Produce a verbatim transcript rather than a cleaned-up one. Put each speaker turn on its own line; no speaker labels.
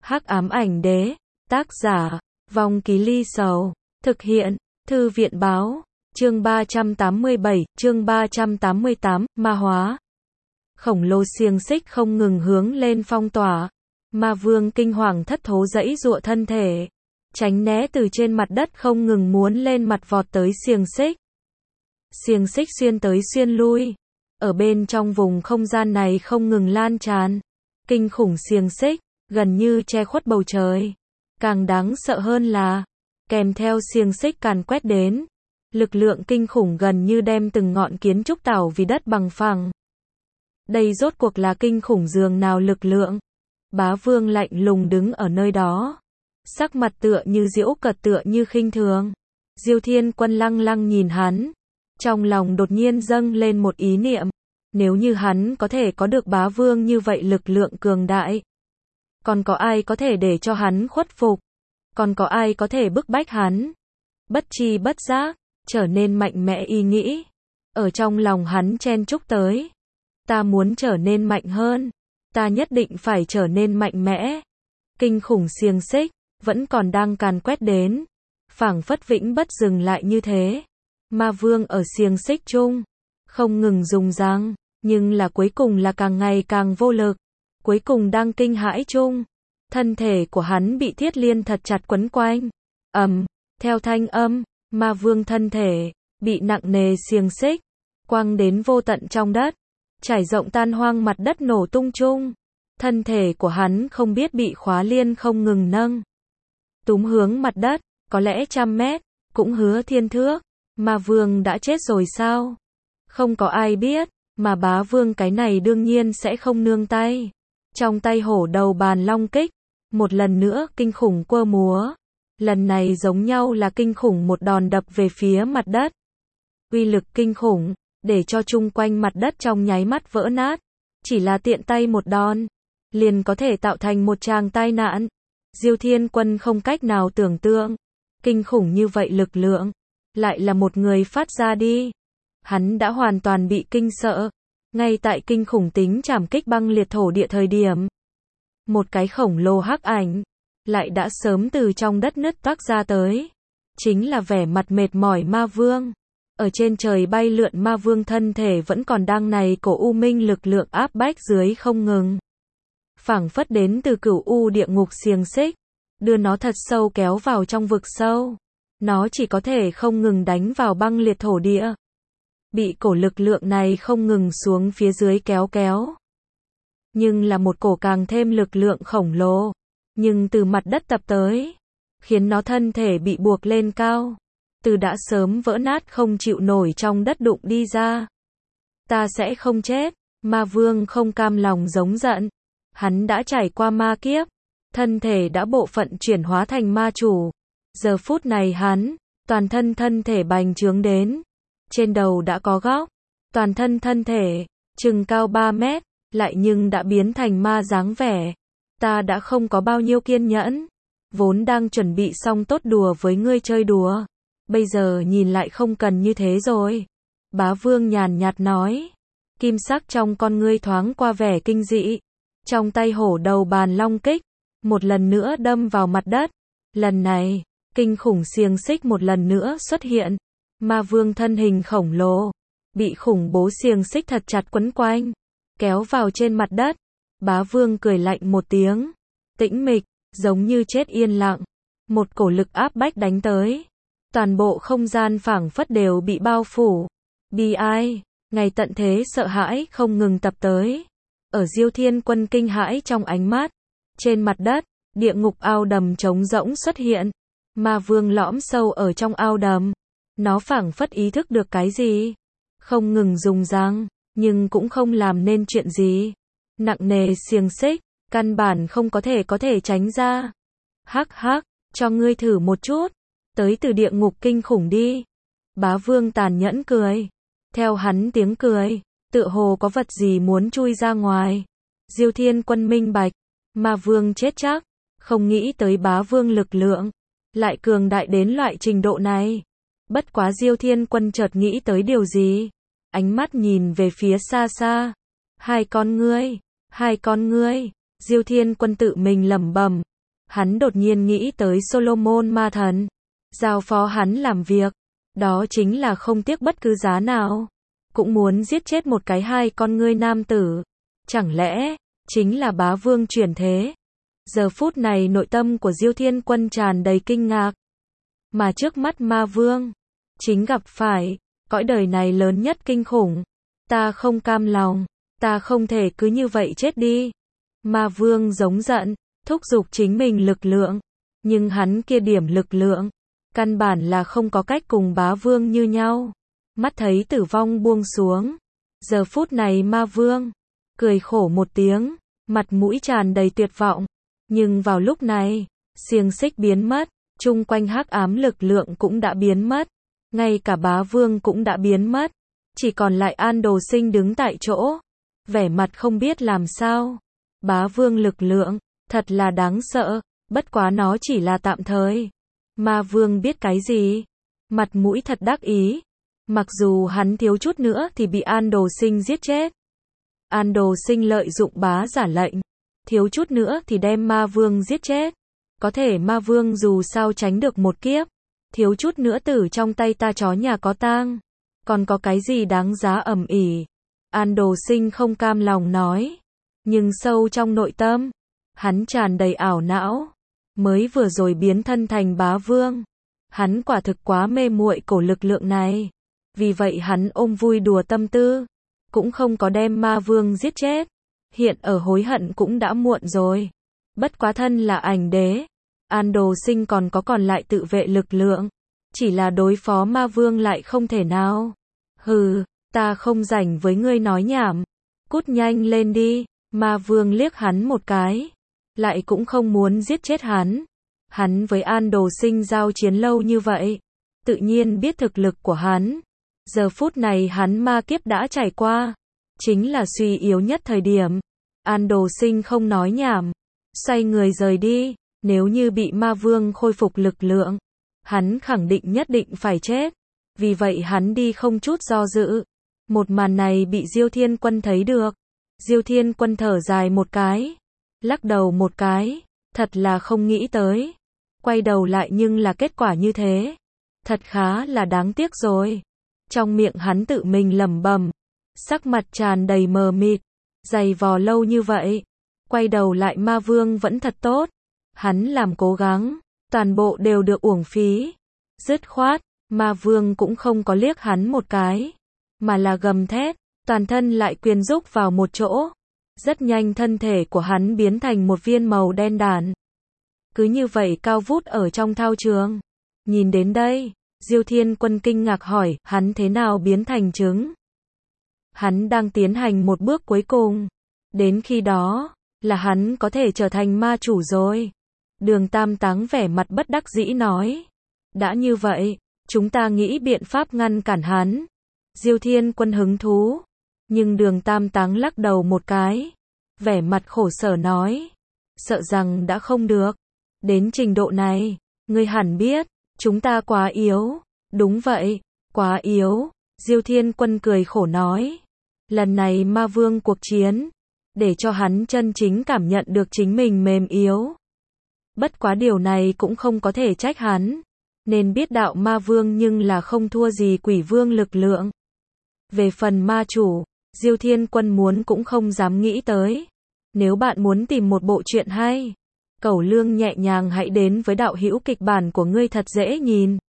Hắc ám ảnh đế, tác giả, Vong Ký Ly Sầu, thực hiện, Thư viện báo, chương ba trăm tám mươi bảy, chương ba trăm tám mươi tám, ma hóa. Khổng lồ xiềng xích không ngừng hướng lên phong tỏa. Ma vương kinh hoàng thất thố giãy giụa thân thể, tránh né từ trên mặt đất không ngừng muốn lên mặt vọt tới xiềng xích. Xiềng xích xuyên tới xuyên lui, ở bên trong vùng không gian này không ngừng lan tràn. Kinh khủng xiềng xích, gần như che khuất bầu trời. Càng đáng sợ hơn là, kèm theo xiềng xích càn quét đến, lực lượng kinh khủng gần như đem từng ngọn kiến trúc đảo vì đất bằng phẳng. Đây rốt cuộc là kinh khủng dường nào lực lượng? Bá vương lạnh lùng đứng ở nơi đó, sắc mặt tựa như giễu cợt tựa như khinh thường. Diêu Thiên Quân lăng lăng nhìn hắn, trong lòng đột nhiên dâng lên một ý niệm, nếu như hắn có thể có được bá vương như vậy lực lượng cường đại, còn có ai có thể để cho hắn khuất phục? Còn có ai có thể bức bách hắn? Bất tri bất giác, trở nên mạnh mẽ ý nghĩ, ở trong lòng hắn chen chúc tới. Ta muốn trở nên mạnh hơn, ta nhất định phải trở nên mạnh mẽ. Kinh khủng xiềng xích, vẫn còn đang càn quét đến, phảng phất vĩnh bất dừng lại như thế. Ma vương ở xiềng xích chung, không ngừng dùng răng, nhưng là cuối cùng là càng ngày càng vô lực. Cuối cùng đang kinh hãi chung, thân thể của hắn bị thiết liên thật chặt quấn quanh. Ầm, theo thanh âm, ma vương thân thể bị nặng nề xiềng xích quăng đến vô tận trong đất, trải rộng tan hoang mặt đất nổ tung chung. Thân thể của hắn không biết bị khóa liên không ngừng nâng túm hướng mặt đất, có lẽ trăm mét, cũng hứa thiên thước. Ma vương đã chết rồi sao? Không có ai biết, mà bá vương cái này đương nhiên sẽ không nương tay. Trong tay hổ đầu bàn long kích, một lần nữa kinh khủng quơ múa. Lần này giống nhau là kinh khủng một đòn đập về phía mặt đất. Uy lực kinh khủng, để cho chung quanh mặt đất trong nháy mắt vỡ nát. Chỉ là tiện tay một đòn, liền có thể tạo thành một tràng tai nạn. Diêu Thiên Quân không cách nào tưởng tượng, kinh khủng như vậy lực lượng, lại là một người phát ra đi. Hắn đã hoàn toàn bị kinh sợ. Ngay tại kinh khủng tính trảm kích băng liệt thổ địa thời điểm, một cái khổng lồ hắc ảnh lại đã sớm từ trong đất nứt toác ra tới. Chính là vẻ mặt mệt mỏi ma vương. Ở trên trời bay lượn ma vương thân thể vẫn còn đang này cổ u minh lực lượng áp bách dưới không ngừng. Phảng phất đến từ cửu u địa ngục xiềng xích, đưa nó thật sâu kéo vào trong vực sâu. Nó chỉ có thể không ngừng đánh vào băng liệt thổ địa. Bị cổ lực lượng này không ngừng xuống phía dưới kéo kéo. Nhưng là một cổ càng thêm lực lượng khổng lồ, nhưng từ mặt đất tập tới, khiến nó thân thể bị buộc lên cao, từ đã sớm vỡ nát không chịu nổi trong đất đụng đi ra. Ta sẽ không chết, ma vương không cam lòng giống giận. Hắn đã trải qua ma kiếp, thân thể đã bộ phận chuyển hóa thành ma chủ. Giờ phút này hắn, toàn thân thân thể bành trướng đến. Trên đầu đã có góc, toàn thân thân thể, chừng cao ba mét, lại nhưng đã biến thành ma dáng vẻ. Ta đã không có bao nhiêu kiên nhẫn, vốn đang chuẩn bị xong tốt đùa với ngươi chơi đùa. Bây giờ nhìn lại không cần như thế rồi. Bá vương nhàn nhạt nói, kim sắc trong con ngươi thoáng qua vẻ kinh dị. Trong tay hổ đầu bàn long kích, một lần nữa đâm vào mặt đất. Lần này, kinh khủng xiềng xích một lần nữa xuất hiện. Ma vương thân hình khổng lồ, bị khủng bố xiềng xích thật chặt quấn quanh, kéo vào trên mặt đất. Bá vương cười lạnh một tiếng, tĩnh mịch, giống như chết yên lặng. Một cổ lực áp bách đánh tới. Toàn bộ không gian phảng phất đều bị bao phủ. Bi ai, ngày tận thế sợ hãi không ngừng tập tới. Ở Diêu Thiên Quân kinh hãi trong ánh mắt, trên mặt đất, địa ngục ao đầm trống rỗng xuất hiện. Ma vương lõm sâu ở trong ao đầm. Nó phảng phất ý thức được cái gì, không ngừng dùng răng, nhưng cũng không làm nên chuyện gì. Nặng nề xiềng xích, căn bản không có thể có thể tránh ra. Hắc hắc, cho ngươi thử một chút, tới từ địa ngục kinh khủng đi. Bá vương tàn nhẫn cười. Theo hắn tiếng cười, tựa hồ có vật gì muốn chui ra ngoài. Diêu Thiên Quân minh bạch, ma vương chết chắc, không nghĩ tới bá vương lực lượng lại cường đại đến loại trình độ này. Bất quá Diêu Thiên Quân chợt nghĩ tới điều gì, ánh mắt nhìn về phía xa xa. Hai con ngươi, hai con ngươi, Diêu Thiên Quân tự mình lẩm bẩm, Hắn đột nhiên nghĩ tới Solomon ma thần. Giao phó hắn làm việc. Đó chính là không tiếc bất cứ giá nào. Cũng muốn giết chết một cái hai con ngươi nam tử. Chẳng lẽ, chính là bá vương chuyển thế? Giờ phút này nội tâm của Diêu Thiên Quân tràn đầy kinh ngạc. Mà trước mắt ma vương, chính gặp phải, cõi đời này lớn nhất kinh khủng. Ta không cam lòng, ta không thể cứ như vậy chết đi. Ma vương giống giận, thúc giục chính mình lực lượng. Nhưng hắn kia điểm lực lượng, căn bản là không có cách cùng bá vương như nhau. Mắt thấy tử vong buông xuống. Giờ phút này ma vương, cười khổ một tiếng, mặt mũi tràn đầy tuyệt vọng. Nhưng vào lúc này, xiềng xích biến mất, chung quanh hắc ám lực lượng cũng đã biến mất. Ngay cả bá vương cũng đã biến mất. Chỉ còn lại An Đồ Sinh đứng tại chỗ. Vẻ mặt không biết làm sao. Bá vương lực lượng, thật là đáng sợ. Bất quá nó chỉ là tạm thời. Ma vương biết cái gì? Mặt mũi thật đắc ý. Mặc dù hắn thiếu chút nữa thì bị An Đồ Sinh giết chết. An Đồ Sinh lợi dụng bá giả lệnh. Thiếu chút nữa thì đem ma vương giết chết. Có thể ma vương dù sao tránh được một kiếp. Thiếu chút nữa tử trong tay ta chó nhà có tang. Còn có cái gì đáng giá ầm ĩ? An Đồ Sinh không cam lòng nói. Nhưng sâu trong nội tâm, hắn tràn đầy ảo não. Mới vừa rồi biến thân thành bá vương. Hắn quả thực quá mê muội cổ lực lượng này. Vì vậy hắn ôm vui đùa tâm tư. Cũng không có đem ma vương giết chết. Hiện ở hối hận cũng đã muộn rồi. Bất quá thân là ảnh đế. An Đồ Sinh còn có còn lại tự vệ lực lượng. Chỉ là đối phó ma vương lại không thể nào. Hừ, ta không rảnh với ngươi nói nhảm. Cút nhanh lên đi. Ma vương liếc hắn một cái. Lại cũng không muốn giết chết hắn. Hắn với An Đồ Sinh giao chiến lâu như vậy. Tự nhiên biết thực lực của hắn. Giờ phút này hắn ma kiếp đã trải qua. Chính là suy yếu nhất thời điểm. An Đồ Sinh không nói nhảm. Xoay người rời đi. Nếu như bị ma vương khôi phục lực lượng. Hắn khẳng định nhất định phải chết. Vì vậy hắn đi không chút do dự. Một màn này bị Diêu Thiên Quân thấy được. Diêu Thiên Quân thở dài một cái. Lắc đầu một cái. Thật là không nghĩ tới. Quay đầu lại nhưng là kết quả như thế. Thật khá là đáng tiếc rồi. Trong miệng hắn tự mình lẩm bẩm. Sắc mặt tràn đầy mờ mịt. Dày vò lâu như vậy. Quay đầu lại ma vương vẫn thật tốt. Hắn làm cố gắng. Toàn bộ đều được uổng phí. Dứt khoát. Ma vương cũng không có liếc hắn một cái. Mà là gầm thét. Toàn thân lại quyến rúc vào một chỗ. Rất nhanh thân thể của hắn biến thành một viên màu đen đàn. Cứ như vậy cao vút ở trong thao trường. Nhìn đến đây, Diêu Thiên Quân kinh ngạc hỏi, hắn thế nào biến thành trứng? Hắn đang tiến hành một bước cuối cùng. Đến khi đó, là hắn có thể trở thành ma chủ rồi. Đường Tam Táng vẻ mặt bất đắc dĩ nói. Đã như vậy, chúng ta nghĩ biện pháp ngăn cản hắn. Diêu Thiên Quân hứng thú. Nhưng Đường Tam Táng lắc đầu một cái. Vẻ mặt khổ sở nói. Sợ rằng đã không được. Đến trình độ này, ngươi hẳn biết, chúng ta quá yếu. Đúng vậy, quá yếu. Diêu Thiên Quân cười khổ nói. Lần này ma vương cuộc chiến, để cho hắn chân chính cảm nhận được chính mình mềm yếu. Bất quá điều này cũng không có thể trách hắn. Nên biết đạo ma vương nhưng là không thua gì quỷ vương lực lượng. Về phần ma chủ, Diêu Thiên Quân muốn cũng không dám nghĩ tới. Nếu bạn muốn tìm một bộ truyện hay, Cẩu Lương nhẹ nhàng hãy đến với đạo hữu kịch bản của ngươi thật dễ nhìn.